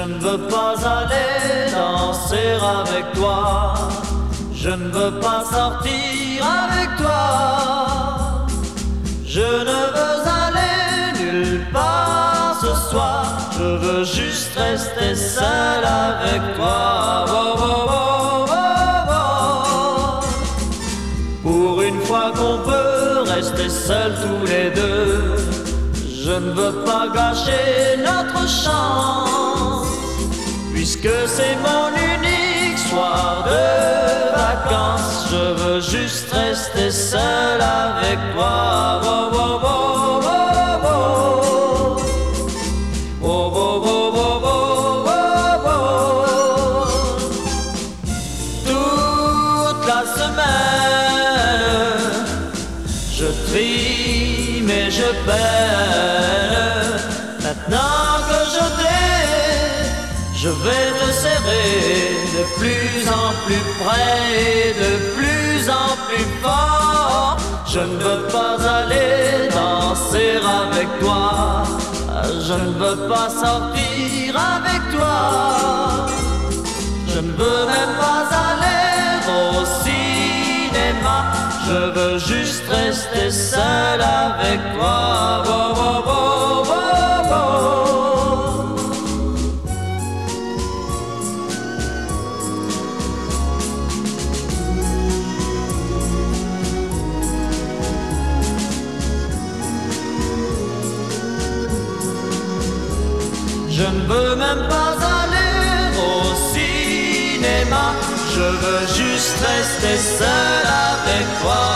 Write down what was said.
ne veux pas aller danser avec toi. Je ne veux pas sortir avec toi. Je ne veux aller nulle part ce soir. Je veux juste rester seul avec toi. Oh, oh, oh, oh, oh. Pour une fois qu'on peut rester seuls tous les deux, je ne veux pas gâcher notre chance, puisque c'est mon unique soir de vacances. Je veux juste rester seul avec toi. Oh, oh, oh, oh, oh. Oh, oh, oh, oh, oh, oh, oh. Toute la semaine, je trie mais je peine. Maintenant que je t'ai, je vais te serrer de plus en plus près et de plus en plus fort. Je ne veux pas aller danser avec toi. Je ne veux pas sortir avec toi. Je ne veux même pas aller au cinéma. Je veux juste rester seul avec toi. Oh, oh, oh, oh, oh. Je ne veux même pas aller au cinéma. Je veux juste rester seul avec toi.